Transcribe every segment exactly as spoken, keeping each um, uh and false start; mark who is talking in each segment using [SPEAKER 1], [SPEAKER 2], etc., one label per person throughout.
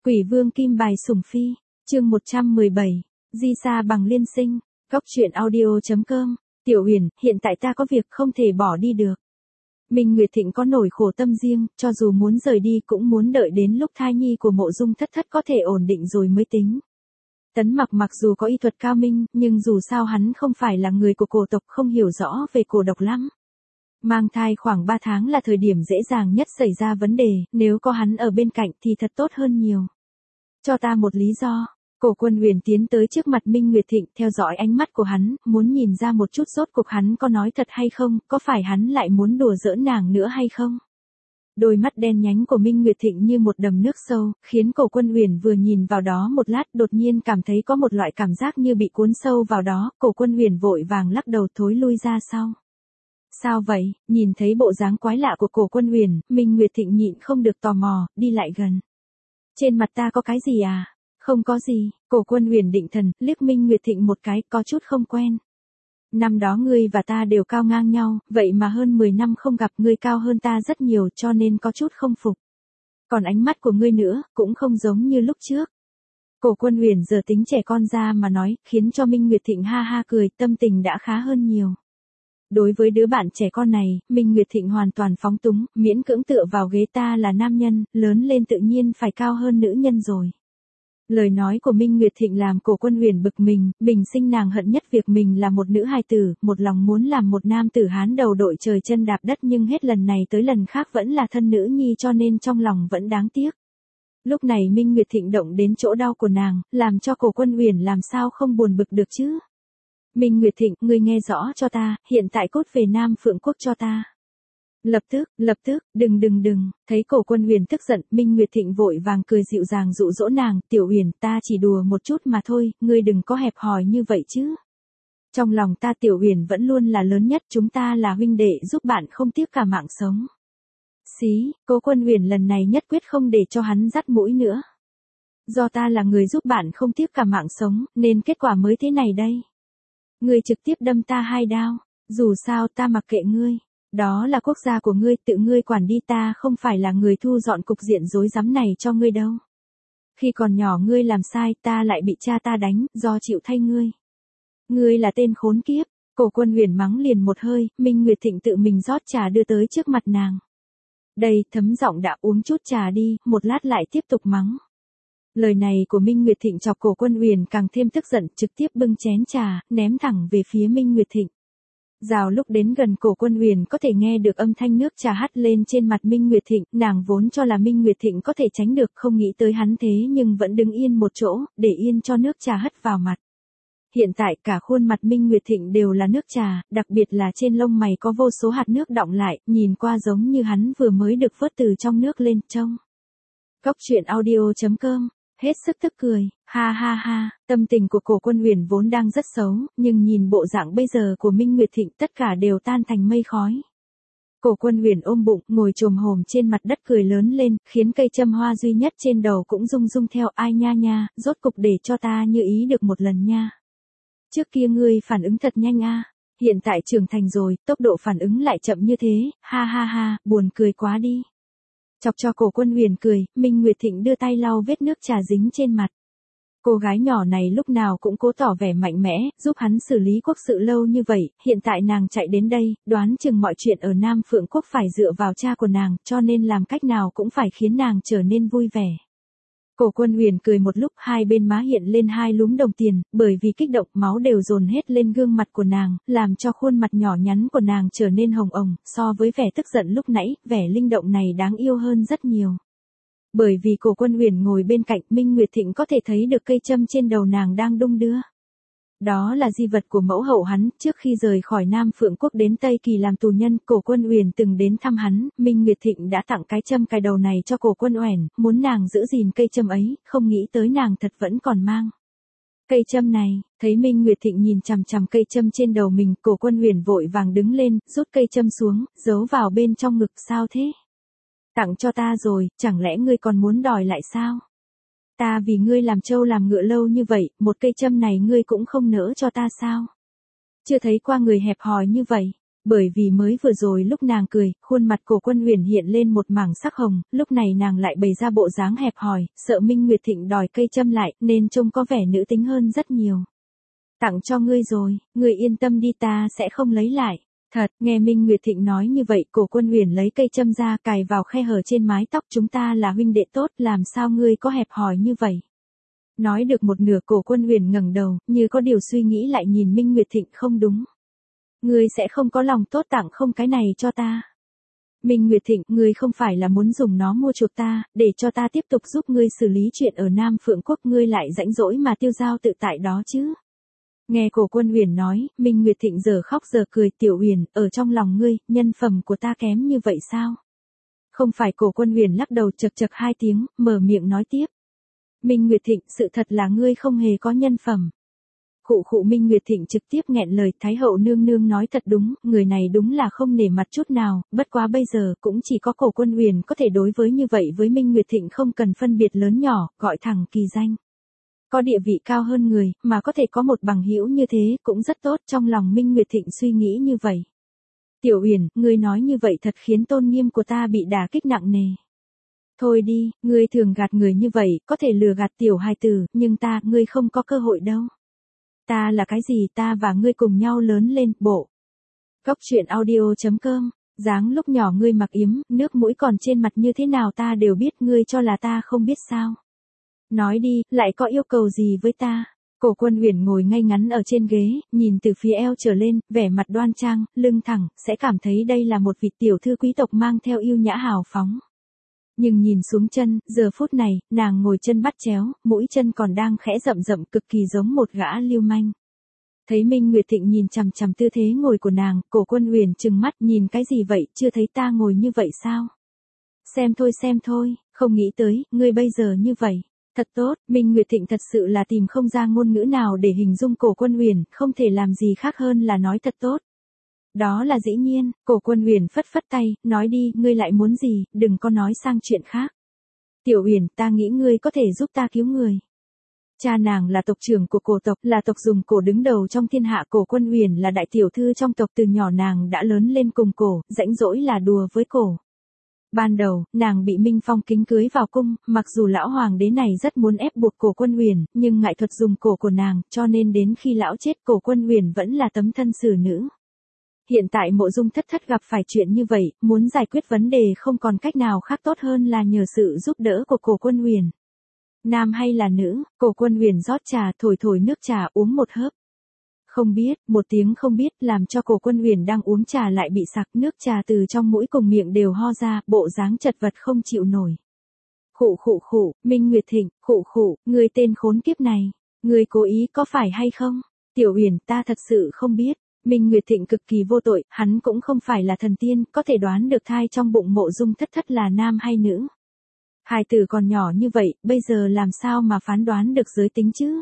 [SPEAKER 1] Quỷ vương kim bài sủng phi, chương một trăm mười bảy, di xa bằng liên sinh, góc truyện audio.com, Tiểu Uyển, hiện tại ta có việc không thể bỏ đi được. Minh Nguyệt Thịnh có nỗi khổ tâm riêng, cho dù muốn rời đi cũng muốn đợi đến lúc thai nhi của Mộ Dung Thất Thất có thể ổn định rồi mới tính. Tấn Mặc mặc dù có y thuật cao minh, nhưng dù sao hắn không phải là người của cổ tộc, không hiểu rõ về cổ độc lắm. Mang thai khoảng ba tháng là thời điểm dễ dàng nhất xảy ra vấn đề, nếu có hắn ở bên cạnh thì thật tốt hơn nhiều. Cho ta một lý do. Cổ Quân Huyền tiến tới trước mặt Minh Nguyệt Thịnh, theo dõi ánh mắt của hắn, muốn nhìn ra một chút rốt cuộc hắn có nói thật hay không, có phải hắn lại muốn đùa giỡn nàng nữa hay không. Đôi mắt đen nhánh của Minh Nguyệt Thịnh như một đầm nước sâu, khiến Cổ Quân Huyền vừa nhìn vào đó một lát đột nhiên cảm thấy có một loại cảm giác như bị cuốn sâu vào đó. Cổ Quân Huyền vội vàng lắc đầu thối lui ra sau. Sao vậy? Nhìn thấy bộ dáng quái lạ của Cổ Quân Huyền, Minh Nguyệt Thịnh nhịn không được tò mò, đi lại gần. Trên mặt ta có cái gì à? Không có gì. Cổ Quân Huyền định thần, liếc Minh Nguyệt Thịnh một cái, có chút không quen. Năm đó ngươi và ta đều cao ngang nhau, vậy mà hơn mười năm không gặp, ngươi cao hơn ta rất nhiều, cho nên có chút không phục. Còn ánh mắt của ngươi nữa, cũng không giống như lúc trước. Cổ Quân Huyền giờ tính trẻ con ra mà nói, khiến cho Minh Nguyệt Thịnh ha ha cười, tâm tình đã khá hơn nhiều. Đối với đứa bạn trẻ con này, Minh Nguyệt Thịnh hoàn toàn phóng túng, miễn cưỡng tựa vào ghế, ta là nam nhân, lớn lên tự nhiên phải cao hơn nữ nhân rồi. Lời nói của Minh Nguyệt Thịnh làm Cổ Quân Huyền bực mình, bình sinh nàng hận nhất việc mình là một nữ hài tử, một lòng muốn làm một nam tử Hán đầu đội trời chân đạp đất, nhưng hết lần này tới lần khác vẫn là thân nữ nhi, cho nên trong lòng vẫn đáng tiếc. Lúc này Minh Nguyệt Thịnh động đến chỗ đau của nàng, làm cho Cổ Quân Huyền làm sao không buồn bực được chứ. Minh Nguyệt Thịnh, ngươi nghe rõ cho ta, hiện tại cút về Nam Phượng Quốc cho ta. Lập tức, lập tức, đừng đừng đừng, thấy Cổ Quân Huyền tức giận, Minh Nguyệt Thịnh vội vàng cười dịu dàng dụ dỗ nàng, Tiểu Huyền, ta chỉ đùa một chút mà thôi, ngươi đừng có hẹp hòi như vậy chứ. Trong lòng ta Tiểu Huyền vẫn luôn là lớn nhất, chúng ta là huynh đệ, giúp bạn không tiếc cả mạng sống. Xí, Cổ Quân Huyền lần này nhất quyết không để cho hắn dắt mũi nữa. Do ta là người giúp bạn không tiếc cả mạng sống, nên kết quả mới thế này đây. Ngươi trực tiếp đâm ta hai đao, dù sao ta mặc kệ ngươi. Đó là quốc gia của ngươi, tự ngươi quản đi, ta không phải là người thu dọn cục diện rối rắm này cho ngươi đâu. Khi còn nhỏ ngươi làm sai, ta lại bị cha ta đánh, do chịu thay ngươi. Ngươi là tên khốn kiếp. Cổ Quân Huyền mắng liền một hơi, Minh Nguyệt Thịnh tự mình rót trà đưa tới trước mặt nàng. Đây, thấm giọng đã uống chút trà đi, một lát lại tiếp tục mắng. Lời này của Minh Nguyệt Thịnh chọc Cổ Quân Huyền càng thêm tức giận, trực tiếp bưng chén trà, ném thẳng về phía Minh Nguyệt Thịnh. Rào lúc đến gần Cổ Quân Huyền có thể nghe được âm thanh nước trà hắt lên trên mặt Minh Nguyệt Thịnh, nàng vốn cho là Minh Nguyệt Thịnh có thể tránh được, không nghĩ tới hắn thế nhưng vẫn đứng yên một chỗ, để yên cho nước trà hất vào mặt. Hiện tại cả khuôn mặt Minh Nguyệt Thịnh đều là nước trà, đặc biệt là trên lông mày có vô số hạt nước đọng lại, nhìn qua giống như hắn vừa mới được vớt từ trong nước lên trông. Góc truyện audio.com, hết sức tức cười, ha ha ha, tâm tình của Cổ Quân Huyền vốn đang rất xấu, nhưng nhìn bộ dạng bây giờ của Minh Nguyệt Thịnh tất cả đều tan thành mây khói. Cổ Quân Huyền ôm bụng, ngồi chồm hổm trên mặt đất cười lớn lên, khiến cây châm hoa duy nhất trên đầu cũng rung rung theo, ai nha nha, rốt cục để cho ta như ý được một lần nha. Trước kia ngươi phản ứng thật nhanh a, hiện tại trưởng thành rồi, tốc độ phản ứng lại chậm như thế, ha ha ha, buồn cười quá đi. Chọc cho Cổ Quân Huyền cười, Minh Nguyệt Thịnh đưa tay lau vết nước trà dính trên mặt. Cô gái nhỏ này lúc nào cũng cố tỏ vẻ mạnh mẽ, giúp hắn xử lý quốc sự lâu như vậy, hiện tại nàng chạy đến đây, đoán chừng mọi chuyện ở Nam Phượng Quốc phải dựa vào cha của nàng, cho nên làm cách nào cũng phải khiến nàng trở nên vui vẻ. Cổ Quân Huyền cười một lúc, hai bên má hiện lên hai lúm đồng tiền, bởi vì kích động máu đều dồn hết lên gương mặt của nàng, làm cho khuôn mặt nhỏ nhắn của nàng trở nên hồng ồng, so với vẻ tức giận lúc nãy, vẻ linh động này đáng yêu hơn rất nhiều. Bởi vì Cổ Quân Huyền ngồi bên cạnh, Minh Nguyệt Thịnh có thể thấy được cây châm trên đầu nàng đang đung đưa. Đó là di vật của mẫu hậu hắn, trước khi rời khỏi Nam Phượng Quốc đến Tây Kỳ làm tù nhân, Cổ Quân Huyền từng đến thăm hắn, Minh Nguyệt Thịnh đã tặng cái châm cài đầu này cho Cổ Quân Huyền, muốn nàng giữ gìn cây châm ấy, không nghĩ tới nàng thật vẫn còn mang. Cây châm này, thấy Minh Nguyệt Thịnh nhìn chằm chằm cây châm trên đầu mình, Cổ Quân Huyền vội vàng đứng lên, rút cây châm xuống, giấu vào bên trong ngực, sao thế? Tặng cho ta rồi, chẳng lẽ ngươi còn muốn đòi lại sao? Ta vì ngươi làm trâu làm ngựa lâu như vậy, một cây châm này ngươi cũng không nỡ cho ta sao? Chưa thấy qua người hẹp hòi như vậy. Bởi vì mới vừa rồi lúc nàng cười, khuôn mặt Cổ Quân Huyền hiện lên một mảng sắc hồng, lúc này nàng lại bày ra bộ dáng hẹp hòi, sợ Minh Nguyệt Thịnh đòi cây châm lại, nên trông có vẻ nữ tính hơn rất nhiều. Tặng cho ngươi rồi, ngươi yên tâm đi, ta sẽ không lấy lại. Thật, nghe Minh Nguyệt Thịnh nói như vậy, Cổ Quân Huyền lấy cây châm ra cài vào khe hở trên mái tóc, chúng ta là huynh đệ tốt, làm sao ngươi có hẹp hòi như vậy? Nói được một nửa, Cổ Quân Huyền ngẩng đầu, như có điều suy nghĩ lại nhìn Minh Nguyệt Thịnh, không đúng. Ngươi sẽ không có lòng tốt tặng không cái này cho ta. Minh Nguyệt Thịnh, ngươi không phải là muốn dùng nó mua chuộc ta, để cho ta tiếp tục giúp ngươi xử lý chuyện ở Nam Phượng Quốc, ngươi lại rãnh rỗi mà tiêu dao tự tại đó chứ? Nghe Cổ Quân Huyền nói, Minh Nguyệt Thịnh giờ khóc giờ cười, Tiểu Huyền, ở trong lòng ngươi, nhân phẩm của ta kém như vậy sao? Không phải. Cổ Quân Huyền lắc đầu chật chật hai tiếng, mở miệng nói tiếp. Minh Nguyệt Thịnh, sự thật là ngươi không hề có nhân phẩm. Khụ khụ. Minh Nguyệt Thịnh trực tiếp nghẹn lời, Thái hậu nương nương nói thật đúng, người này đúng là không nể mặt chút nào, bất quá bây giờ cũng chỉ có Cổ Quân Huyền có thể đối với như vậy với Minh Nguyệt Thịnh, không cần phân biệt lớn nhỏ, gọi thẳng kỳ danh. Có địa vị cao hơn người, mà có thể có một bằng hữu như thế, cũng rất tốt, trong lòng Minh Nguyệt Thịnh suy nghĩ như vậy. Tiểu Huyền, ngươi nói như vậy thật khiến tôn nghiêm của ta bị đả kích nặng nề. Thôi đi, ngươi thường gạt người như vậy, có thể lừa gạt tiểu hài tử, nhưng ta, ngươi không có cơ hội đâu. Ta là cái gì, ta và ngươi cùng nhau lớn lên, bộ. Góc truyện audio chấm com, dáng lúc nhỏ ngươi mặc yếm, nước mũi còn trên mặt như thế nào ta đều biết, ngươi cho là ta không biết sao. Nói đi, lại có yêu cầu gì với ta? Cổ Quân Huyền ngồi ngay ngắn ở trên ghế, nhìn từ phía eo trở lên, vẻ mặt đoan trang, lưng thẳng, sẽ cảm thấy đây là một vị tiểu thư quý tộc mang theo yêu nhã hào phóng. Nhưng nhìn xuống chân, giờ phút này, nàng ngồi chân bắt chéo, mũi chân còn đang khẽ rậm rậm, cực kỳ giống một gã lưu manh. Thấy Minh Nguyệt Thịnh nhìn chằm chằm tư thế ngồi của nàng, Cổ Quân Huyền trừng mắt, nhìn cái gì vậy, chưa thấy ta ngồi như vậy sao? Xem thôi xem thôi, không nghĩ tới, ngươi bây giờ như vậy. Thật tốt. Minh Nguyệt Thịnh thật sự là tìm không ra ngôn ngữ nào để hình dung Cổ Quân Huyền, không thể làm gì khác hơn là nói thật tốt. Đó là dĩ nhiên. Cổ Quân Huyền phất phất tay, nói đi, ngươi lại muốn gì, đừng có nói sang chuyện khác. Tiểu Huyền, ta nghĩ ngươi có thể giúp ta cứu người. Cha nàng là tộc trưởng của cổ tộc, là tộc dùng cổ đứng đầu trong thiên hạ. Cổ Quân Huyền là đại tiểu thư trong tộc, từ nhỏ nàng đã lớn lên cùng cổ, rãnh rỗi là đùa với cổ. Ban đầu, nàng bị Minh Phong kính cưới vào cung, mặc dù lão hoàng đế này rất muốn ép buộc Cổ Quân Huyền, nhưng ngại thuật dùng cổ của nàng, cho nên đến khi lão chết, Cổ Quân Huyền vẫn là tấm thân xử nữ. Hiện tại Mộ Dung Thất Thất gặp phải chuyện như vậy, muốn giải quyết vấn đề không còn cách nào khác tốt hơn là nhờ sự giúp đỡ của Cổ Quân Huyền. Nam hay là nữ? Cổ Quân Huyền rót trà, thổi thổi nước trà, uống một hớp. Không biết, một tiếng không biết, làm cho Cổ Quân Huyền đang uống trà lại bị sặc, nước trà từ trong mũi cùng miệng đều ho ra, bộ dáng chật vật không chịu nổi. Khụ khụ khụ, Minh Nguyệt Thịnh, khụ khụ, ngươi tên khốn kiếp này, ngươi cố ý có phải hay không? Tiểu Huyền, ta thật sự không biết. Minh Nguyệt Thịnh cực kỳ vô tội, hắn cũng không phải là thần tiên, có thể đoán được thai trong bụng Mộ Dung Thất Thất là nam hay nữ. Hài tử còn nhỏ như vậy, bây giờ làm sao mà phán đoán được giới tính chứ?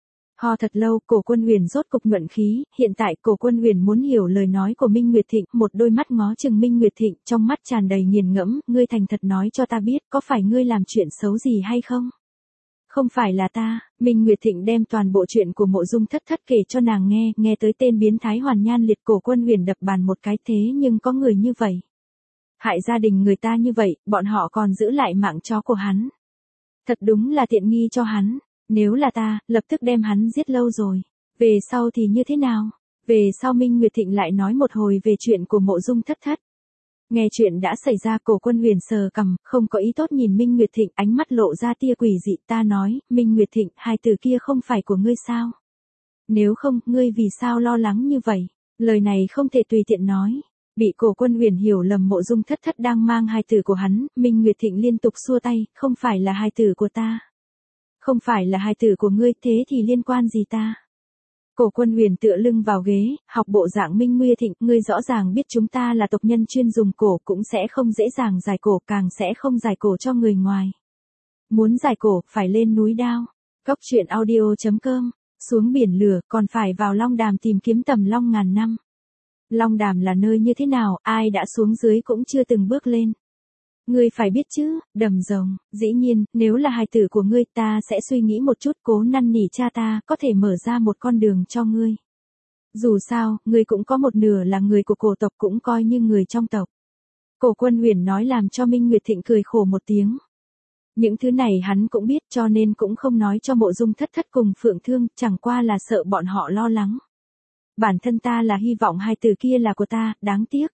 [SPEAKER 1] Ho thật lâu, Cổ Quân Huyền rốt cục nhuận khí, hiện tại Cổ Quân Huyền muốn hiểu lời nói của Minh Nguyệt Thịnh, một đôi mắt ngó chừng Minh Nguyệt Thịnh, trong mắt tràn đầy nghiền ngẫm, ngươi thành thật nói cho ta biết, có phải ngươi làm chuyện xấu gì hay không? Không phải là ta. Minh Nguyệt Thịnh đem toàn bộ chuyện của Mộ Dung Thất Thất kể cho nàng nghe, nghe tới tên biến thái Hoàn Nhan Liệt, Cổ Quân Huyền đập bàn một cái, thế nhưng có người như vậy. Hại gia đình người ta như vậy, bọn họ còn giữ lại mạng chó của hắn. Thật đúng là tiện nghi cho hắn. Nếu là ta, lập tức đem hắn giết lâu rồi. Về sau thì như thế nào? Về sau Minh Nguyệt Thịnh lại nói một hồi về chuyện của Mộ Dung Thất Thất. Nghe chuyện đã xảy ra, Cổ Quân Huyền sờ cằm, không có ý tốt nhìn Minh Nguyệt Thịnh, ánh mắt lộ ra tia quỷ dị, ta nói, Minh Nguyệt Thịnh, hai từ kia không phải của ngươi sao? Nếu không, ngươi vì sao lo lắng như vậy? Lời này không thể tùy tiện nói. Bị Cổ Quân Huyền hiểu lầm Mộ Dung Thất Thất đang mang hai từ của hắn, Minh Nguyệt Thịnh liên tục xua tay, không phải là hai từ của ta. Không phải là hài tử của ngươi, thế thì liên quan gì ta? Cổ Quân Huyền tựa lưng vào ghế, học bộ dạng Minh Nguyệt Thịnh, ngươi rõ ràng biết chúng ta là tộc nhân chuyên dùng cổ, cũng sẽ không dễ dàng giải cổ, càng sẽ không giải cổ cho người ngoài. Muốn giải cổ, phải lên núi Đao. Góc truyện audio chấm com, xuống biển lửa, còn phải vào Long Đàm tìm kiếm Tầm Long ngàn năm. Long Đàm là nơi như thế nào, ai đã xuống dưới cũng chưa từng bước lên. Ngươi phải biết chứ, Đầm Rồng, dĩ nhiên, nếu là hài tử của ngươi, ta sẽ suy nghĩ một chút, cố năn nỉ cha ta, có thể mở ra một con đường cho ngươi. Dù sao, ngươi cũng có một nửa là người của cổ tộc cũng coi như người trong tộc. Cổ Quân Huyền nói làm cho Minh Nguyệt Thịnh cười khổ một tiếng. Những thứ này hắn cũng biết cho nên cũng không nói cho Mộ Dung Thất Thất cùng Phượng Thương, chẳng qua là sợ bọn họ lo lắng. Bản thân ta là hy vọng hai từ kia là của ta, đáng tiếc.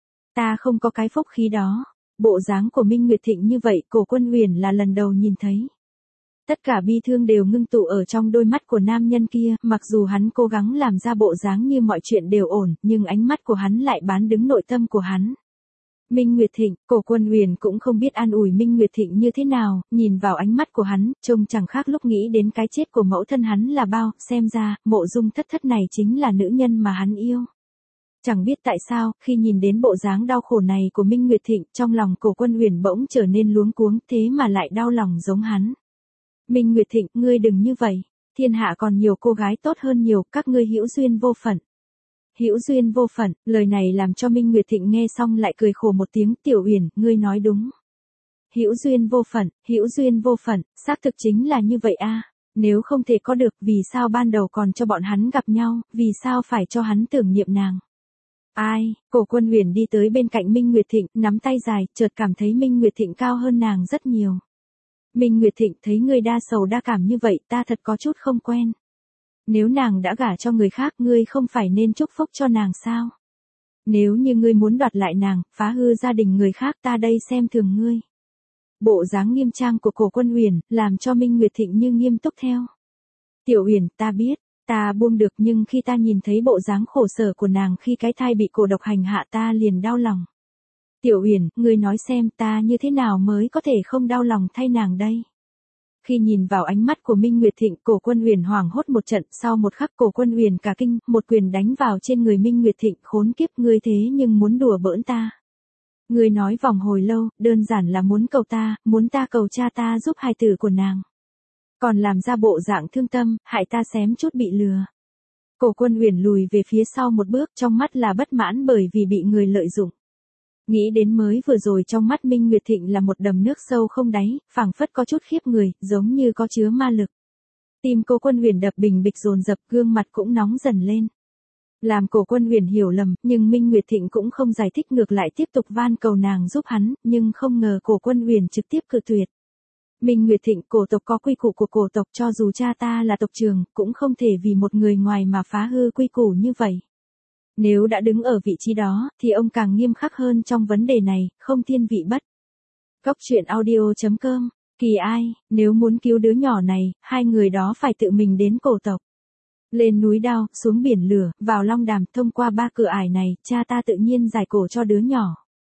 [SPEAKER 1] Ta không có cái phúc khí đó. Bộ dáng của Minh Nguyệt Thịnh như vậy Cổ Quân Huyền là lần đầu nhìn thấy. Tất cả bi thương đều ngưng tụ ở trong đôi mắt của nam nhân kia, mặc dù hắn cố gắng làm ra bộ dáng như mọi chuyện đều ổn, nhưng ánh mắt của hắn lại bán đứng nội tâm của hắn. Minh Nguyệt Thịnh, Cổ Quân Huyền cũng không biết an ủi Minh Nguyệt Thịnh như thế nào, nhìn vào ánh mắt của hắn, trông chẳng khác lúc nghĩ đến cái chết của mẫu thân hắn là bao, xem ra, Mộ Dung Thất Thất này chính là nữ nhân mà hắn yêu. Chẳng biết tại sao, khi nhìn đến bộ dáng đau khổ này của Minh Nguyệt Thịnh, trong lòng Cổ Quân Huyền bỗng trở nên luống cuống, thế mà lại đau lòng giống hắn. Minh Nguyệt Thịnh, ngươi đừng như vậy, thiên hạ còn nhiều cô gái tốt hơn nhiều, các ngươi hữu duyên vô phận. Hữu duyên vô phận, lời này làm cho Minh Nguyệt Thịnh nghe xong lại cười khổ một tiếng, Tiểu Uyển, ngươi nói đúng. Hữu duyên vô phận, hữu duyên vô phận, xác thực chính là như vậy a. Nếu không thể có được, vì sao ban đầu còn cho bọn hắn gặp nhau, vì sao phải cho hắn tưởng niệm nàng. Ai, Cổ Quân Huyền đi tới bên cạnh Minh Nguyệt Thịnh, nắm tay dài, chợt cảm thấy Minh Nguyệt Thịnh cao hơn nàng rất nhiều. Minh Nguyệt Thịnh, thấy ngươi đa sầu đa cảm như vậy, ta thật có chút không quen. Nếu nàng đã gả cho người khác, ngươi không phải nên chúc phúc cho nàng sao? Nếu như ngươi muốn đoạt lại nàng, phá hư gia đình người khác, ta đây xem thường ngươi. Bộ dáng nghiêm trang của Cổ Quân Huyền, làm cho Minh Nguyệt Thịnh như nghiêm túc theo. Tiểu Huyền, ta biết, ta buông được, nhưng khi ta nhìn thấy bộ dáng khổ sở của nàng khi cái thai bị cổ độc hành hạ, ta liền đau lòng. Tiểu Huyền, ngươi nói xem ta như thế nào mới có thể không đau lòng thay nàng đây. Khi nhìn vào ánh mắt của Minh Nguyệt Thịnh, Cổ Quân Huyền hoảng hốt một trận, sau một khắc Cổ Quân Huyền cả kinh, một quyền đánh vào trên người Minh Nguyệt Thịnh, khốn kiếp, ngươi thế nhưng muốn đùa bỡn ta. Ngươi nói vòng hồi lâu, đơn giản là muốn cầu ta, muốn ta cầu cha ta giúp hài tử của nàng. Còn làm ra bộ dạng thương tâm, hại ta xém chút bị lừa. Cổ Quân Huyền lùi về phía sau một bước, trong mắt là bất mãn bởi vì bị người lợi dụng. Nghĩ đến mới vừa rồi trong mắt Minh Nguyệt Thịnh là một đầm nước sâu không đáy, phảng phất có chút khiếp người, giống như có chứa ma lực. Tim Cổ Quân Huyền đập bình bịch dồn dập, gương mặt cũng nóng dần lên. Làm Cổ Quân Huyền hiểu lầm, nhưng Minh Nguyệt Thịnh cũng không giải thích, ngược lại tiếp tục van cầu nàng giúp hắn, nhưng không ngờ Cổ Quân Huyền trực tiếp cự tuyệt. Minh Nguyệt Thịnh, cổ tộc có quy củ của cổ tộc, cho dù cha ta là tộc trưởng, cũng không thể vì một người ngoài mà phá hư quy củ như vậy. Nếu đã đứng ở vị trí đó, thì ông càng nghiêm khắc hơn trong vấn đề này, không thiên vị bất. Góc truyện audio chấm com, kỳ ai, nếu muốn cứu đứa nhỏ này, hai người đó phải tự mình đến cổ tộc. Lên núi đao, xuống biển lửa, vào long đàm, thông qua ba cửa ải này, cha ta tự nhiên giải cổ cho đứa nhỏ.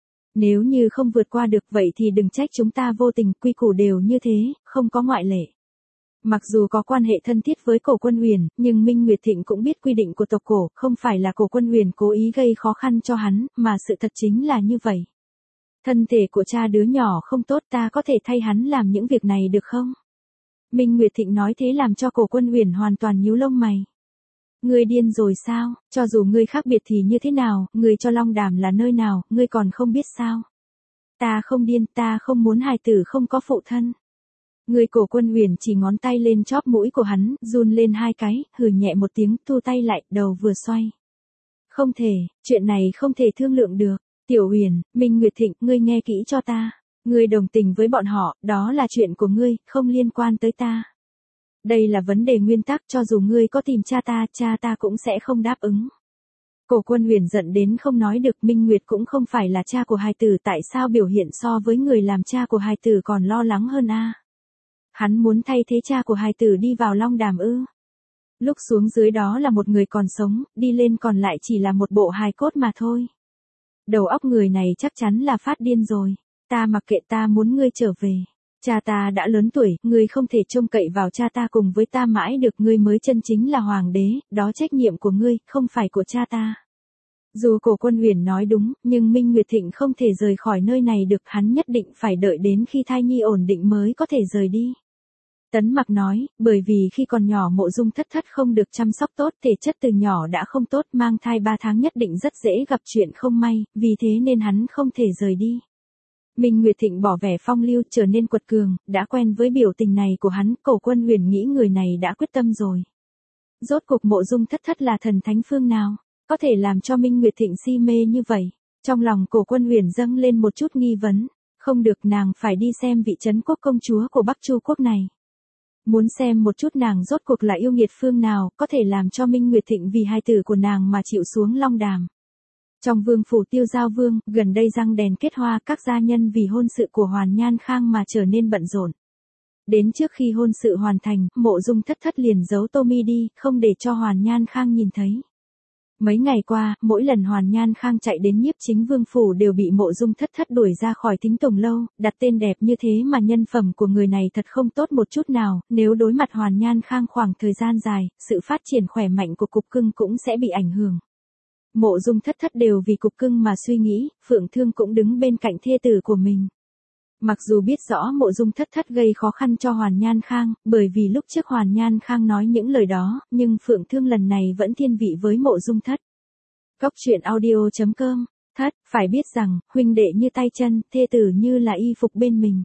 [SPEAKER 1] Nếu như không vượt qua được vậy thì đừng trách chúng ta vô tình, quy củ đều như thế, không có ngoại lệ. Mặc dù có quan hệ thân thiết với Cổ Quân Huyền, nhưng Minh Nguyệt Thịnh cũng biết quy định của tộc cổ, không phải là Cổ Quân Huyền cố ý gây khó khăn cho hắn, mà sự thật chính là như vậy. Thân thể của cha đứa nhỏ không tốt, ta có thể thay hắn làm những việc này được không? Minh Nguyệt Thịnh nói thế làm cho Cổ Quân Huyền hoàn toàn nhíu lông mày. Ngươi điên rồi sao, cho dù ngươi khác biệt thì như thế nào, ngươi cho Long Đàm là nơi nào, ngươi còn không biết sao? Ta không điên, ta không muốn hài tử không có phụ thân. Người Cổ Quân Huyền chỉ ngón tay lên chóp mũi của hắn, run lên hai cái, hừ nhẹ một tiếng, thu tay lại, đầu vừa xoay. Không thể, chuyện này không thể thương lượng được. Tiểu Huyền, Minh Nguyệt Thịnh, ngươi nghe kỹ cho ta. Ngươi đồng tình với bọn họ, đó là chuyện của ngươi, không liên quan tới ta. Đây là vấn đề nguyên tắc, cho dù ngươi có tìm cha ta, cha ta cũng sẽ không đáp ứng. Cổ Quân Huyền giận đến không nói được, Minh Nguyệt cũng không phải là cha của hài tử, tại sao biểu hiện so với người làm cha của hài tử còn lo lắng hơn a? Hắn muốn thay thế cha của hài tử đi vào Long Đàm ư? Lúc xuống dưới đó là một người còn sống, đi lên còn lại chỉ là một bộ hài cốt mà thôi. Đầu óc người này chắc chắn là phát điên rồi. Ta mặc kệ, ta muốn ngươi trở về. Cha ta đã lớn tuổi, ngươi không thể trông cậy vào cha ta cùng với ta mãi được, ngươi mới chân chính là hoàng đế, đó trách nhiệm của ngươi, không phải của cha ta. Dù Cổ Quân Huyền nói đúng, nhưng Minh Nguyệt Thịnh không thể rời khỏi nơi này được, hắn nhất định phải đợi đến khi thai nhi ổn định mới có thể rời đi. Tấn Mặc nói, bởi vì khi còn nhỏ Mộ Dung Thất Thất không được chăm sóc tốt, thể chất từ nhỏ đã không tốt, mang thai ba tháng nhất định rất dễ gặp chuyện không may, vì thế nên hắn không thể rời đi. Minh Nguyệt Thịnh bỏ vẻ phong lưu, trở nên quật cường, đã quen với biểu tình này của hắn, Cổ Quân Huyền nghĩ người này đã quyết tâm rồi. Rốt cuộc Mộ Dung Thất Thất là thần thánh phương nào, có thể làm cho Minh Nguyệt Thịnh si mê như vậy? Trong lòng Cổ Quân Huyền dâng lên một chút nghi vấn, không được, nàng phải đi xem vị trấn quốc công chúa của Bắc Chu quốc này. Muốn xem một chút nàng rốt cuộc là yêu nghiệt phương nào, có thể làm cho Minh Nguyệt Thịnh vì hai tử của nàng mà chịu xuống long đàm. Trong vương phủ Tiêu Giao Vương, gần đây răng đèn kết hoa, các gia nhân vì hôn sự của Hoàn Nhan Khang mà trở nên bận rộn. Đến trước khi hôn sự hoàn thành, Mộ Dung Thất Thất liền giấu Tô Mi đi, không để cho Hoàn Nhan Khang nhìn thấy. Mấy ngày qua, mỗi lần Hoàn Nhan Khang chạy đến Nhiếp Chính Vương phủ đều bị Mộ Dung Thất Thất đuổi ra khỏi Thính Tùng lâu, đặt tên đẹp như thế mà nhân phẩm của người này thật không tốt một chút nào, nếu đối mặt Hoàn Nhan Khang khoảng thời gian dài, sự phát triển khỏe mạnh của cục cưng cũng sẽ bị ảnh hưởng. Mộ Dung Thất Thất đều vì cục cưng mà suy nghĩ, Phượng Thương cũng đứng bên cạnh thê tử của mình. Mặc dù biết rõ Mộ Dung Thất Thất gây khó khăn cho Hoàn Nhan Khang, bởi vì lúc trước Hoàn Nhan Khang nói những lời đó, nhưng Phượng Thương lần này vẫn thiên vị với Mộ Dung Thất. Góc truyện audio chấm com, Thất, phải biết rằng, huynh đệ như tay chân, thê tử như là y phục bên mình.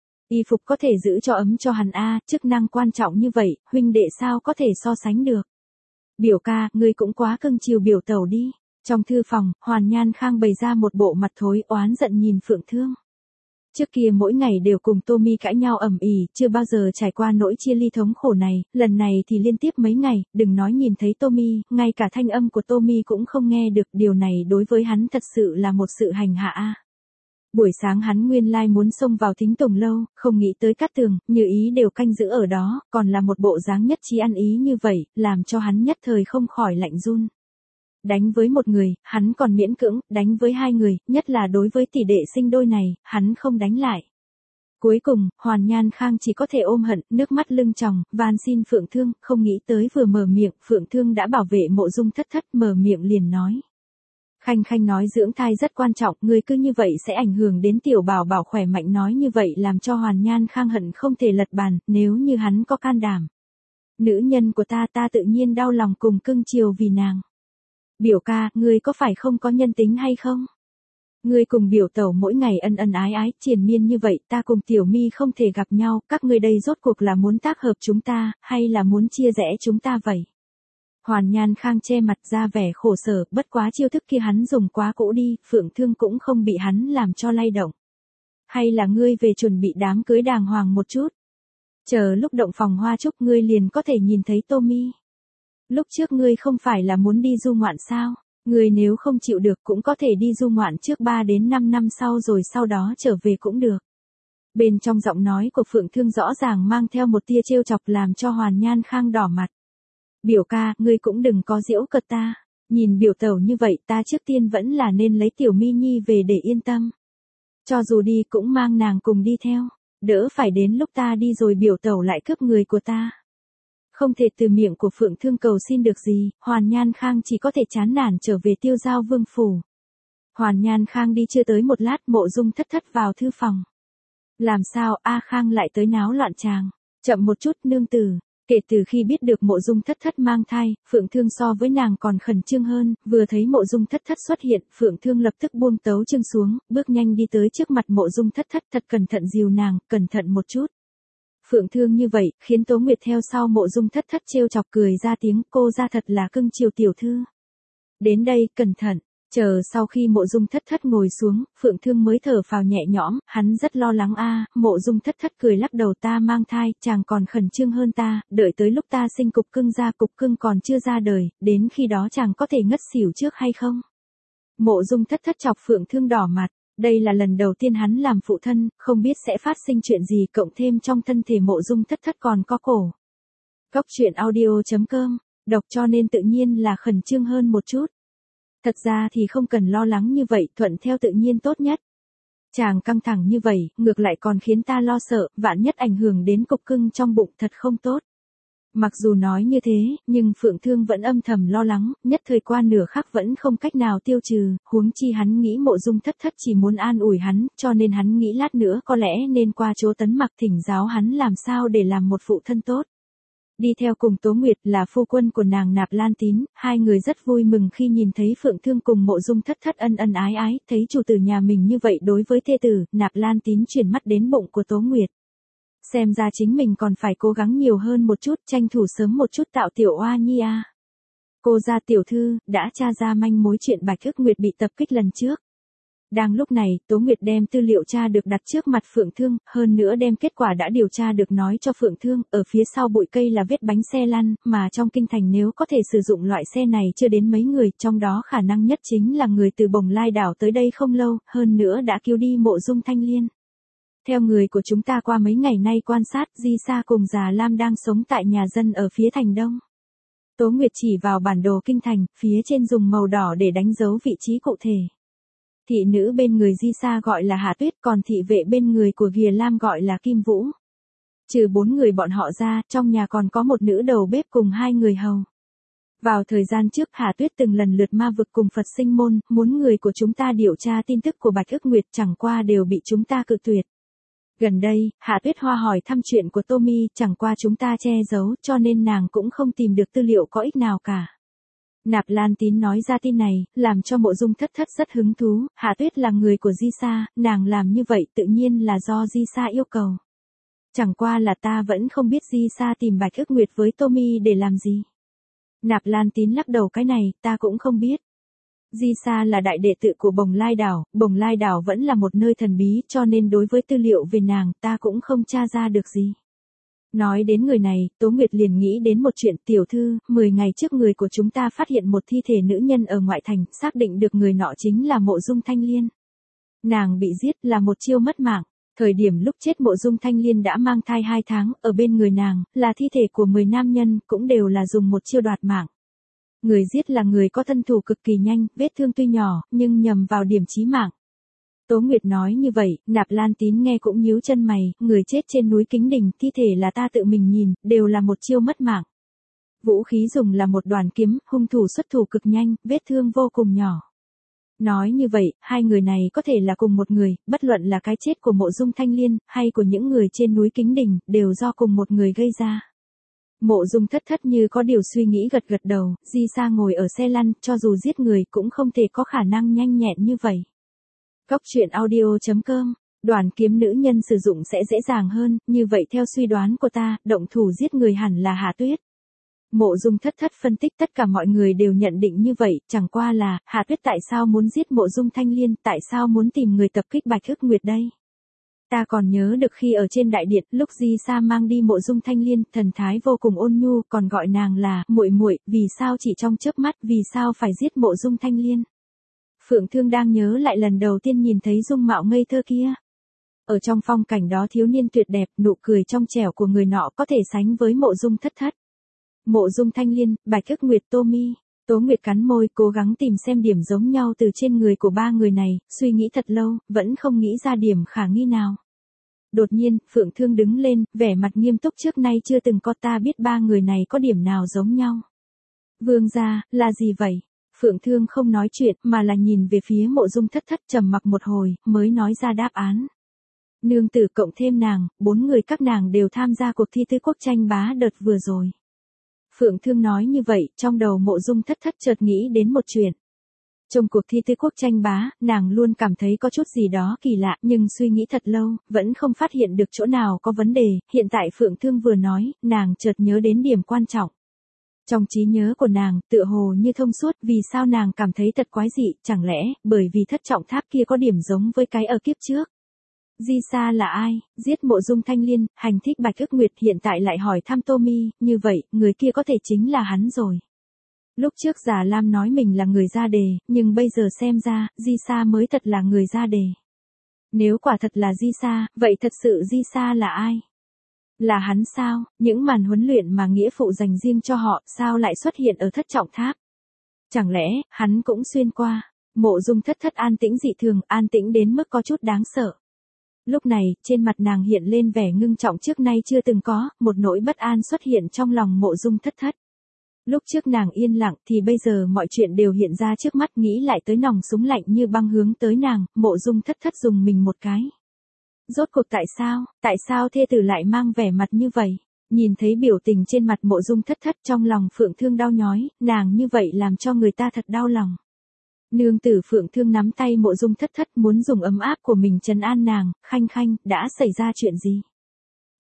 [SPEAKER 1] Y phục có thể giữ cho ấm cho hắn a, chức năng quan trọng như vậy, huynh đệ sao có thể so sánh được. Biểu ca, ngươi cũng quá cưng chiều biểu tẩu đi. Trong thư phòng, Hoàn Nhan Khang bày ra một bộ mặt thối oán giận nhìn Phượng Thương. Trước kia mỗi ngày đều cùng Tô Mi cãi nhau ầm ĩ, chưa bao giờ trải qua nỗi chia ly thống khổ này, lần này thì liên tiếp mấy ngày, đừng nói nhìn thấy Tô Mi, ngay cả thanh âm của Tô Mi cũng không nghe được, điều này đối với hắn thật sự là một sự hành hạ a. Buổi sáng hắn nguyên lai muốn xông vào Thính Tùng lâu, không nghĩ tới Cát Tường, Như Ý đều canh giữ ở đó, còn là một bộ dáng nhất trí ăn ý như vậy, làm cho hắn nhất thời không khỏi lạnh run. Đánh với một người, hắn còn miễn cưỡng, đánh với hai người, nhất là đối với tỷ đệ sinh đôi này, hắn không đánh lại. Cuối cùng, Hoàn Nhan Khang chỉ có thể ôm hận, nước mắt lưng tròng, van xin Phượng Thương, không nghĩ tới vừa mở miệng, Phượng Thương đã bảo vệ Mộ Dung Thất Thất, mở miệng liền nói. Khanh Khanh nói dưỡng thai rất quan trọng, ngươi cứ như vậy sẽ ảnh hưởng đến tiểu bảo bảo khỏe mạnh, nói như vậy làm cho Hoàn Nhan Khang hận không thể lật bàn, nếu như hắn có can đảm. Nữ nhân của ta ta tự nhiên đau lòng cùng cưng chiều vì nàng. Biểu ca, ngươi có phải không có nhân tính hay không? Ngươi cùng biểu tẩu mỗi ngày ân ân ái ái, triền miên như vậy, ta cùng Tiểu Mi không thể gặp nhau, các ngươi đây rốt cuộc là muốn tác hợp chúng ta, hay là muốn chia rẽ chúng ta vậy? Hoàn Nhan Khang che mặt ra vẻ khổ sở, bất quá chiêu thức kia hắn dùng quá cũ đi, Phượng Thương cũng không bị hắn làm cho lay động. Hay là ngươi về chuẩn bị đám cưới đàng hoàng một chút? Chờ lúc động phòng hoa chúc ngươi liền có thể nhìn thấy Tô Mi. Lúc trước ngươi không phải là muốn đi du ngoạn sao? Ngươi nếu không chịu được cũng có thể đi du ngoạn trước ba đến năm năm sau rồi sau đó trở về cũng được. Bên trong giọng nói của Phượng Thương rõ ràng mang theo một tia trêu chọc làm cho Hoàn Nhan Khang đỏ mặt. Biểu ca, ngươi cũng đừng có giễu cợt ta. Nhìn biểu tẩu như vậy ta trước tiên vẫn là nên lấy Tiểu Mi Nhi về để yên tâm. Cho dù đi cũng mang nàng cùng đi theo. Đỡ phải đến lúc ta đi rồi biểu tẩu lại cướp người của ta. Không thể từ miệng của Phượng Thương cầu xin được gì, Hoàn Nhan Khang chỉ có thể chán nản trở về Tiêu Giao Vương phủ. Hoàn Nhan Khang đi chưa tới một lát, Mộ Dung Thất Thất vào thư phòng. Làm sao A Khang lại tới náo loạn tràng? Chậm một chút nương tử. Kể từ khi biết được Mộ Dung Thất Thất mang thai, Phượng Thương so với nàng còn khẩn trương hơn, vừa thấy Mộ Dung Thất Thất xuất hiện, Phượng Thương lập tức buông tấu chương xuống, bước nhanh đi tới trước mặt Mộ Dung Thất Thất, thật cẩn thận dìu nàng, cẩn thận một chút. Phượng Thương như vậy, khiến Tố Nguyệt theo sau Mộ Dung Thất Thất trêu chọc cười ra tiếng, cô ra thật là cưng chiều tiểu thư. Đến đây, cẩn thận. Chờ sau khi Mộ Dung Thất Thất ngồi xuống, Phượng Thương mới thở phào nhẹ nhõm, hắn rất lo lắng a. Mộ Dung Thất Thất cười lắc đầu, ta mang thai, chàng còn khẩn trương hơn ta, đợi tới lúc ta sinh cục cưng ra, cục cưng còn chưa ra đời, đến khi đó chàng có thể ngất xỉu trước hay không? Mộ Dung Thất Thất chọc Phượng Thương đỏ mặt, đây là lần đầu tiên hắn làm phụ thân, không biết sẽ phát sinh chuyện gì, cộng thêm trong thân thể Mộ Dung Thất Thất còn có cổ. Góc truyện audio chấm com, đọc cho nên tự nhiên là khẩn trương hơn một chút. Thật ra thì không cần lo lắng như vậy, thuận theo tự nhiên tốt nhất. Chàng căng thẳng như vậy, ngược lại còn khiến ta lo sợ, vạn nhất ảnh hưởng đến cục cưng trong bụng thật không tốt. Mặc dù nói như thế, nhưng Phượng Thương vẫn âm thầm lo lắng, nhất thời qua nửa khắc vẫn không cách nào tiêu trừ, huống chi hắn nghĩ Mộ Dung Thất Thất chỉ muốn an ủi hắn, cho nên hắn nghĩ lát nữa có lẽ nên qua chỗ Tấn Mặc thỉnh giáo hắn làm sao để làm một phụ thân tốt. Đi theo cùng Tố Nguyệt là phu quân của nàng Nạp Lan Tín, hai người rất vui mừng khi nhìn thấy Phượng Thương cùng Mộ Dung Thất Thất ân ân ái ái, thấy chủ tử nhà mình như vậy đối với thê tử, Nạp Lan Tín chuyển mắt đến bụng của Tố Nguyệt. Xem ra chính mình còn phải cố gắng nhiều hơn một chút, tranh thủ sớm một chút tạo tiểu oa nhi a. Cô gia tiểu thư, đã tra ra manh mối chuyện Bạch Ức Nguyệt bị tập kích lần trước. Đang lúc này, Tố Nguyệt đem tư liệu tra được đặt trước mặt Phượng Thương, hơn nữa đem kết quả đã điều tra được nói cho Phượng Thương, ở phía sau bụi cây là vết bánh xe lăn, mà trong kinh thành nếu có thể sử dụng loại xe này chưa đến mấy người, trong đó khả năng nhất chính là người từ Bồng Lai đảo tới đây không lâu, hơn nữa đã cứu đi Mộ Dung Thanh Liên. Theo người của chúng ta qua mấy ngày nay quan sát, Di Sa cùng Già Lam đang sống tại nhà dân ở phía thành đông. Tố Nguyệt chỉ vào bản đồ kinh thành, phía trên dùng màu đỏ để đánh dấu vị trí cụ thể. Thị nữ bên người Di Sa gọi là Hạ Tuyết, còn thị vệ bên người của Ghìa Lam gọi là Kim Vũ. Trừ bốn người bọn họ ra, trong nhà còn có một nữ đầu bếp cùng hai người hầu. Vào thời gian trước, Hạ Tuyết từng lần lượt ma vực cùng Phật Sinh Môn, muốn người của chúng ta điều tra tin tức của Bạch Ức Nguyệt, chẳng qua đều bị chúng ta cự tuyệt. Gần đây, Hạ Tuyết Hoa hỏi thăm chuyện của Tommy, chẳng qua chúng ta che giấu, cho nên nàng cũng không tìm được tư liệu có ích nào cả. Nạp Lan Tín nói ra tin này, làm cho Mộ Dung Thất Thất rất hứng thú. Hạ Tuyết là người của Di Sa, nàng làm như vậy tự nhiên là do Di Sa yêu cầu. Chẳng qua là ta vẫn không biết Di Sa tìm Bạch Ức Nguyệt với Tommy để làm gì. Nạp Lan Tín lắc đầu, cái này, ta cũng không biết. Di Sa là đại đệ tử của Bồng Lai đảo, Bồng Lai đảo vẫn là một nơi thần bí, cho nên đối với tư liệu về nàng, ta cũng không tra ra được gì. Nói đến người này, Tố Nguyệt liền nghĩ đến một chuyện, tiểu thư, mười ngày trước người của chúng ta phát hiện một thi thể nữ nhân ở ngoại thành, xác định được người nọ chính là Mộ Dung Thanh Liên. Nàng bị giết là một chiêu mất mạng, thời điểm lúc chết Mộ Dung Thanh Liên đã mang thai hai tháng, ở bên người nàng, là thi thể của mười nam nhân, cũng đều là dùng một chiêu đoạt mạng. Người giết là người có thân thủ cực kỳ nhanh, vết thương tuy nhỏ, nhưng nhầm vào điểm chí mạng. Tố Nguyệt nói như vậy, Nạp Lan Tín nghe cũng nhíu chân mày, người chết trên núi Kính Đình, thi thể là ta tự mình nhìn, đều là một chiêu mất mạng. Vũ khí dùng là một đoàn kiếm, hung thủ xuất thủ cực nhanh, vết thương vô cùng nhỏ. Nói như vậy, hai người này có thể là cùng một người, bất luận là cái chết của Mộ Dung Thanh Liên, hay của những người trên núi Kính Đình, đều do cùng một người gây ra. Mộ Dung Thất Thất như có điều suy nghĩ gật gật đầu, Di Sa ngồi ở xe lăn, cho dù giết người cũng không thể có khả năng nhanh nhẹn như vậy. Cốc truyện audio chấm com, đoàn kiếm nữ nhân sử dụng sẽ dễ dàng hơn, như vậy theo suy đoán của ta, động thủ giết người hẳn là Hạ Tuyết. Mộ Dung Thất Thất phân tích tất cả mọi người đều nhận định như vậy, chẳng qua là, Hạ Tuyết tại sao muốn giết Mộ Dung Thanh Liên, tại sao muốn tìm người tập kích Bạch Ức Nguyệt đây? Ta còn nhớ được khi ở trên đại điện, lúc Di Sa mang đi Mộ Dung Thanh Liên, thần thái vô cùng ôn nhu, còn gọi nàng là muội muội, vì sao chỉ trong chớp mắt, vì sao phải giết Mộ Dung Thanh Liên? Phượng Thương đang nhớ lại lần đầu tiên nhìn thấy dung mạo ngây thơ kia. Ở trong phong cảnh đó thiếu niên tuyệt đẹp, nụ cười trong trẻo của người nọ có thể sánh với Mộ Dung Thất Thất. Mộ Dung Thanh Liên, Bạch Ức Nguyệt, Tommy. Tố Nguyệt cắn môi, cố gắng tìm xem điểm giống nhau từ trên người của ba người này, suy nghĩ thật lâu, vẫn không nghĩ ra điểm khả nghi nào. Đột nhiên, Phượng Thương đứng lên, vẻ mặt nghiêm túc, trước nay chưa từng có ta biết ba người này có điểm nào giống nhau. Vương gia, là gì vậy? Phượng Thương không nói chuyện, mà là nhìn về phía Mộ Dung Thất Thất, trầm mặc một hồi, mới nói ra đáp án. Nương tử cộng thêm nàng, bốn người các nàng đều tham gia cuộc thi tứ quốc tranh bá đợt vừa rồi. Phượng Thương nói như vậy, trong đầu Mộ Dung Thất Thất chợt nghĩ đến một chuyện. Trong cuộc thi tứ quốc tranh bá, nàng luôn cảm thấy có chút gì đó kỳ lạ, nhưng suy nghĩ thật lâu, vẫn không phát hiện được chỗ nào có vấn đề, hiện tại Phượng Thương vừa nói, nàng chợt nhớ đến điểm quan trọng. Trong trí nhớ của nàng, tựa hồ như thông suốt, vì sao nàng cảm thấy thật quái dị, chẳng lẽ, bởi vì thất trọng tháp kia có điểm giống với cái ở kiếp trước. Di Sa là ai? Giết Mộ Dung Thanh Liên, hành thích Bạch Ức Nguyệt, hiện tại lại hỏi thăm Tommy, như vậy, người kia có thể chính là hắn rồi. Lúc trước Già Lam nói mình là người ra đề, nhưng bây giờ xem ra, Di Sa mới thật là người ra đề. Nếu quả thật là Di Sa, vậy thật sự Di Sa là ai? Là hắn sao? Những màn huấn luyện mà nghĩa phụ dành riêng cho họ, sao lại xuất hiện ở thất trọng tháp? Chẳng lẽ, hắn cũng xuyên qua? Mộ Dung Thất Thất an tĩnh dị thường, an tĩnh đến mức có chút đáng sợ. Lúc này, trên mặt nàng hiện lên vẻ ngưng trọng trước nay chưa từng có, một nỗi bất an xuất hiện trong lòng Mộ Dung Thất Thất. Lúc trước nàng yên lặng thì bây giờ mọi chuyện đều hiện ra trước mắt, nghĩ lại tới nòng súng lạnh như băng hướng tới nàng, Mộ Dung Thất Thất dùng mình một cái. Rốt cuộc tại sao, tại sao thê tử lại mang vẻ mặt như vậy? Nhìn thấy biểu tình trên mặt Mộ Dung Thất Thất, trong lòng Phượng Thương đau nhói, nàng như vậy làm cho người ta thật đau lòng. Nương tử Phượng Thương nắm tay Mộ Dung Thất Thất, muốn dùng ấm áp của mình trấn an nàng, Khanh Khanh, đã xảy ra chuyện gì?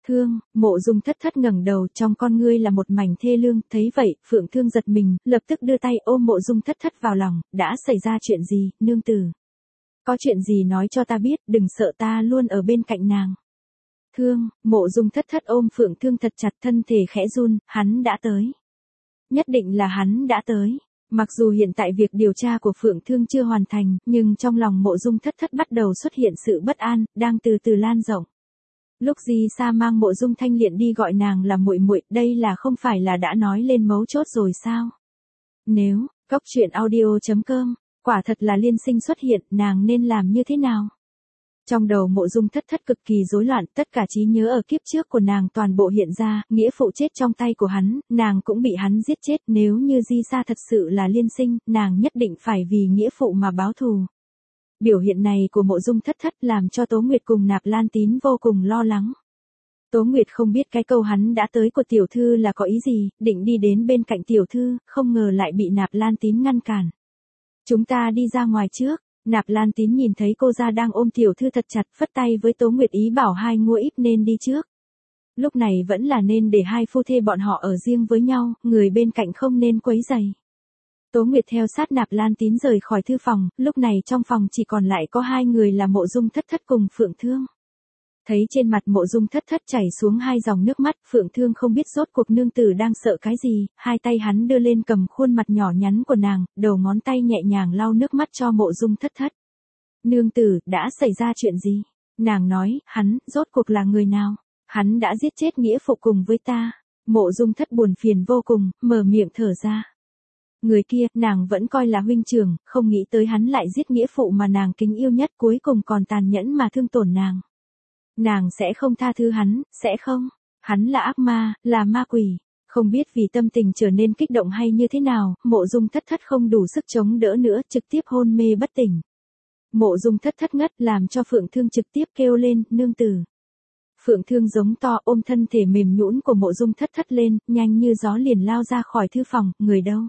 [SPEAKER 1] Thương, Mộ Dung Thất Thất ngẩng đầu, trong con ngươi là một mảnh thê lương, thấy vậy, Phượng Thương giật mình, lập tức đưa tay ôm Mộ Dung Thất Thất vào lòng, đã xảy ra chuyện gì, nương tử? Có chuyện gì nói cho ta biết, đừng sợ, ta luôn ở bên cạnh nàng. Thương, Mộ Dung Thất Thất ôm Phượng Thương thật chặt, thân thể khẽ run, hắn đã tới. Nhất định là hắn đã tới. Mặc dù hiện tại việc điều tra của Phượng Thương chưa hoàn thành, nhưng trong lòng Mộ Dung Thất Thất bắt đầu xuất hiện sự bất an, đang từ từ lan rộng. Lúc Di Sa mang Mộ Dung Thanh Liện đi gọi nàng là muội muội, đây là không phải là đã nói lên mấu chốt rồi sao? Nếu, Cốc Truyện Audio chấm com, quả thật là liên sinh xuất hiện, nàng nên làm như thế nào? Trong đầu Mộ Dung Thất Thất cực kỳ rối loạn, tất cả trí nhớ ở kiếp trước của nàng toàn bộ hiện ra, nghĩa phụ chết trong tay của hắn, nàng cũng bị hắn giết chết, nếu như Di Sa thật sự là liên sinh, nàng nhất định phải vì nghĩa phụ mà báo thù. Biểu hiện này của Mộ Dung Thất Thất làm cho Tố Nguyệt cùng Nạp Lan Tín vô cùng lo lắng. Tố Nguyệt không biết cái câu hắn đã tới của tiểu thư là có ý gì, định đi đến bên cạnh tiểu thư, không ngờ lại bị Nạp Lan Tín ngăn cản. Chúng ta đi ra ngoài trước. Nạp Lan Tín nhìn thấy cô ra đang ôm tiểu thư thật chặt, phất tay với Tố Nguyệt ý bảo hai ngua ít nên đi trước. Lúc này vẫn là nên để hai phu thê bọn họ ở riêng với nhau, người bên cạnh không nên quấy rầy. Tố Nguyệt theo sát Nạp Lan Tín rời khỏi thư phòng, lúc này trong phòng chỉ còn lại có hai người là Mộ Dung Thất Thất cùng Phượng Thương. Thấy trên mặt Mộ Dung Thất Thất chảy xuống hai dòng nước mắt, Phượng Thương không biết rốt cuộc nương tử đang sợ cái gì, hai tay hắn đưa lên cầm khuôn mặt nhỏ nhắn của nàng, đầu ngón tay nhẹ nhàng lau nước mắt cho Mộ Dung Thất Thất. Nương tử, đã xảy ra chuyện gì? Nàng nói, hắn, rốt cuộc là người nào? Hắn đã giết chết nghĩa phụ cùng với ta. Mộ Dung Thất buồn phiền vô cùng, mở miệng thở ra. Người kia, nàng vẫn coi là huynh trưởng, không nghĩ tới hắn lại giết nghĩa phụ mà nàng kính yêu nhất, cuối cùng còn tàn nhẫn mà thương tổn nàng. Nàng sẽ không tha thứ hắn, sẽ không? Hắn là ác ma, là ma quỷ. Không biết vì tâm tình trở nên kích động hay như thế nào, Mộ Dung Thất Thất không đủ sức chống đỡ nữa, trực tiếp hôn mê bất tỉnh. Mộ Dung Thất Thất ngất, làm cho Phượng Thương trực tiếp kêu lên, nương tử. Phượng Thương giống to, ôm thân thể mềm nhũn của Mộ Dung Thất Thất lên, nhanh như gió liền lao ra khỏi thư phòng, người đâu?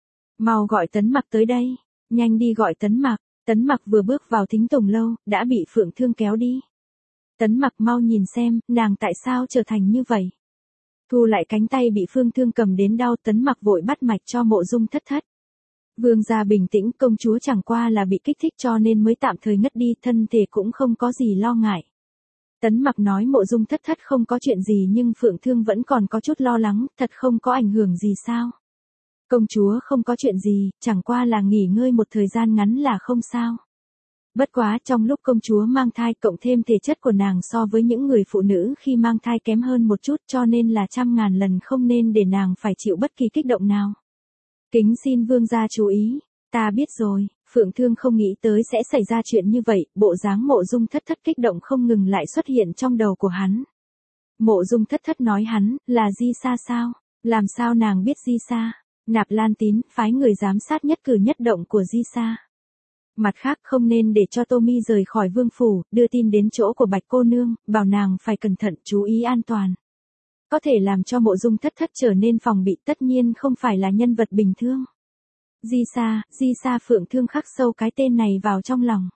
[SPEAKER 1] Mau gọi Tấn Mặc tới đây, nhanh đi gọi Tấn Mặc. Tấn Mặc vừa bước vào Thính Tùng lâu, đã bị Phượng Thương kéo đi. Tấn Mặc mau nhìn xem, nàng tại sao trở thành như vậy? Thu lại cánh tay bị Phượng Thương cầm đến đau, Tấn Mặc vội bắt mạch cho Mộ Dung Thất Thất. Vương gia bình tĩnh, công chúa chẳng qua là bị kích thích cho nên mới tạm thời ngất đi, thân thể cũng không có gì lo ngại. Tấn Mặc nói Mộ Dung Thất Thất không có chuyện gì nhưng Phượng Thương vẫn còn có chút lo lắng, thật không có ảnh hưởng gì sao? Công chúa không có chuyện gì, chẳng qua là nghỉ ngơi một thời gian ngắn là không sao. Bất quá trong lúc công chúa mang thai cộng thêm thể chất của nàng so với những người phụ nữ khi mang thai kém hơn một chút cho nên là trăm ngàn lần không nên để nàng phải chịu bất kỳ kích động nào. Kính xin vương gia chú ý, ta biết rồi. Phượng Thương không nghĩ tới sẽ xảy ra chuyện như vậy, bộ dáng Mộ Dung Thất Thất kích động không ngừng lại xuất hiện trong đầu của hắn. Mộ Dung Thất Thất nói hắn, là Di Sa sao? Làm sao nàng biết Di Sa? Nạp Lan Tín, phái người giám sát nhất cử nhất động của Di Sa. Mặt khác không nên để cho Tô Mi rời khỏi vương phủ, đưa tin đến chỗ của Bạch cô nương, bảo nàng phải cẩn thận chú ý an toàn. Có thể làm cho Mộ Dung Thất Thất trở nên phòng bị, tất nhiên không phải là nhân vật bình thường. Di Sa, Di Sa. Phượng Thương khắc sâu cái tên này vào trong lòng.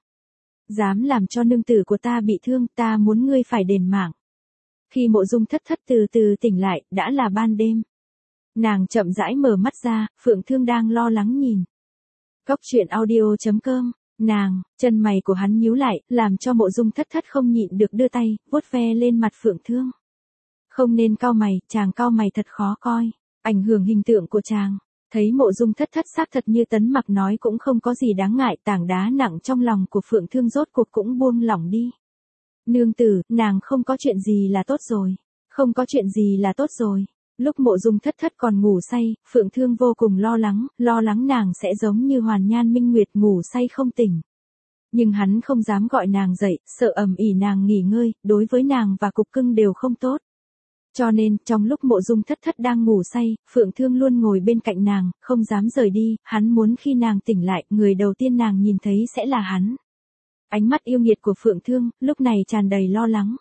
[SPEAKER 1] Dám làm cho nương tử của ta bị thương, ta muốn ngươi phải đền mạng. Khi Mộ Dung Thất Thất từ từ tỉnh lại, đã là ban đêm. Nàng chậm rãi mở mắt ra, Phượng Thương đang lo lắng nhìn. Cốc Truyện Audio chấm com, nàng, chân mày của hắn nhíu lại, làm cho Mộ Dung Thất Thất không nhịn được đưa tay, vuốt ve lên mặt Phượng Thương. Không nên cau mày, chàng cau mày thật khó coi, ảnh hưởng hình tượng của chàng. Thấy Mộ Dung Thất Thất xác thật như Tấn Mặc nói cũng không có gì đáng ngại, tảng đá nặng trong lòng của Phượng Thương rốt cuộc cũng buông lỏng đi. Nương tử, nàng không có chuyện gì là tốt rồi, không có chuyện gì là tốt rồi. Lúc Mộ Dung Thất Thất còn ngủ say, Phượng Thương vô cùng lo lắng, lo lắng nàng sẽ giống như Hoàn Nhan Minh Nguyệt ngủ say không tỉnh. Nhưng hắn không dám gọi nàng dậy, sợ ầm ĩ nàng nghỉ ngơi, đối với nàng và Cục Cưng đều không tốt. Cho nên, trong lúc Mộ Dung Thất Thất đang ngủ say, Phượng Thương luôn ngồi bên cạnh nàng, không dám rời đi, hắn muốn khi nàng tỉnh lại, người đầu tiên nàng nhìn thấy sẽ là hắn. Ánh mắt yêu nghiệt của Phượng Thương, lúc này tràn đầy lo lắng.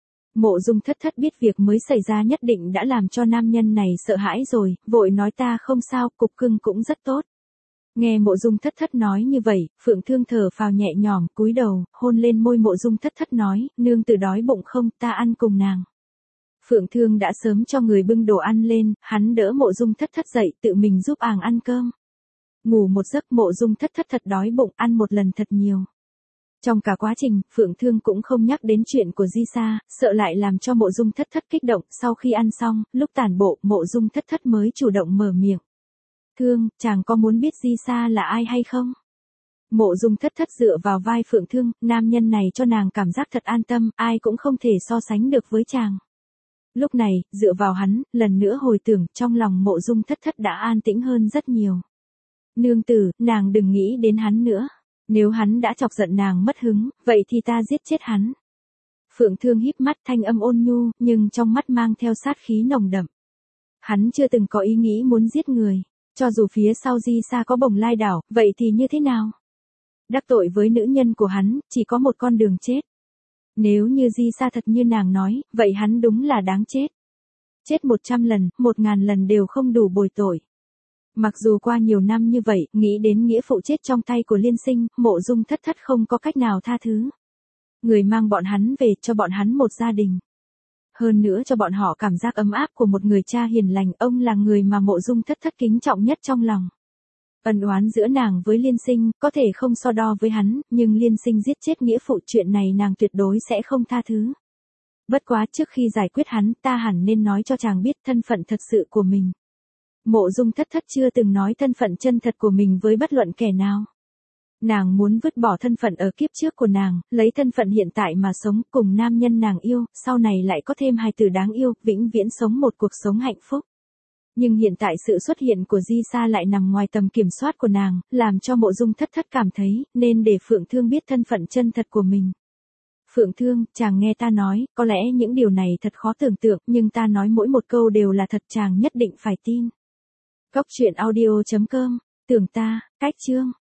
[SPEAKER 1] Mộ Dung Thất Thất biết việc mới xảy ra nhất định đã làm cho nam nhân này sợ hãi rồi, vội nói ta không sao, Cục Cưng cũng rất tốt. Nghe Mộ Dung Thất Thất nói như vậy, Phượng Thương thở phào nhẹ nhõm, cúi đầu, hôn lên môi Mộ Dung Thất Thất nói, nương tử đói bụng không, ta ăn cùng nàng. Phượng Thương đã sớm cho người bưng đồ ăn lên, hắn đỡ Mộ Dung Thất Thất dậy tự mình giúp àng ăn cơm. Ngủ một giấc Mộ Dung Thất Thất thật đói bụng, ăn một lần thật nhiều. Trong cả quá trình, Phượng Thương cũng không nhắc đến chuyện của Di Sa, sợ lại làm cho Mộ Dung Thất Thất kích động. Sau khi ăn xong, lúc tản bộ, Mộ Dung Thất Thất mới chủ động mở miệng. Thương, chàng có muốn biết Di Sa là ai hay không? Mộ Dung Thất Thất dựa vào vai Phượng Thương, nam nhân này cho nàng cảm giác thật an tâm, ai cũng không thể so sánh được với chàng. Lúc này, dựa vào hắn, lần nữa hồi tưởng, trong lòng Mộ Dung Thất Thất đã an tĩnh hơn rất nhiều. Nương tử, nàng đừng nghĩ đến hắn nữa. Nếu hắn đã chọc giận nàng mất hứng, vậy thì ta giết chết hắn. Phượng Thương híp mắt, thanh âm ôn nhu, nhưng trong mắt mang theo sát khí nồng đậm. Hắn chưa từng có ý nghĩ muốn giết người. Cho dù phía sau Di Sa có Bồng Lai đảo, vậy thì như thế nào? Đắc tội với nữ nhân của hắn, chỉ có một con đường chết. Nếu như Di Sa thật như nàng nói, vậy hắn đúng là đáng chết. Chết một trăm lần, một ngàn lần đều không đủ bồi tội. Mặc dù qua nhiều năm như vậy, nghĩ đến nghĩa phụ chết trong tay của Liên Sinh, Mộ Dung Thất Thất không có cách nào tha thứ. Người mang bọn hắn về, cho bọn hắn một gia đình. Hơn nữa cho bọn họ cảm giác ấm áp của một người cha hiền lành, ông là người mà Mộ Dung Thất Thất kính trọng nhất trong lòng. Ân oán giữa nàng với Liên Sinh, có thể không so đo với hắn, nhưng Liên Sinh giết chết nghĩa phụ, chuyện này nàng tuyệt đối sẽ không tha thứ. Bất quá trước khi giải quyết hắn, ta hẳn nên nói cho chàng biết thân phận thật sự của mình. Mộ Dung Thất Thất chưa từng nói thân phận chân thật của mình với bất luận kẻ nào. Nàng muốn vứt bỏ thân phận ở kiếp trước của nàng, lấy thân phận hiện tại mà sống cùng nam nhân nàng yêu, sau này lại có thêm hài tử đáng yêu, vĩnh viễn sống một cuộc sống hạnh phúc. Nhưng hiện tại sự xuất hiện của Di Sa lại nằm ngoài tầm kiểm soát của nàng, làm cho Mộ Dung Thất Thất cảm thấy, nên để Phượng Thương biết thân phận chân thật của mình. Phượng Thương, chàng nghe ta nói, có lẽ những điều này thật khó tưởng tượng, nhưng ta nói mỗi một câu đều là thật, chàng nhất định phải tin. Cốc truyện audio chấm com, tưởng ta, cách chương.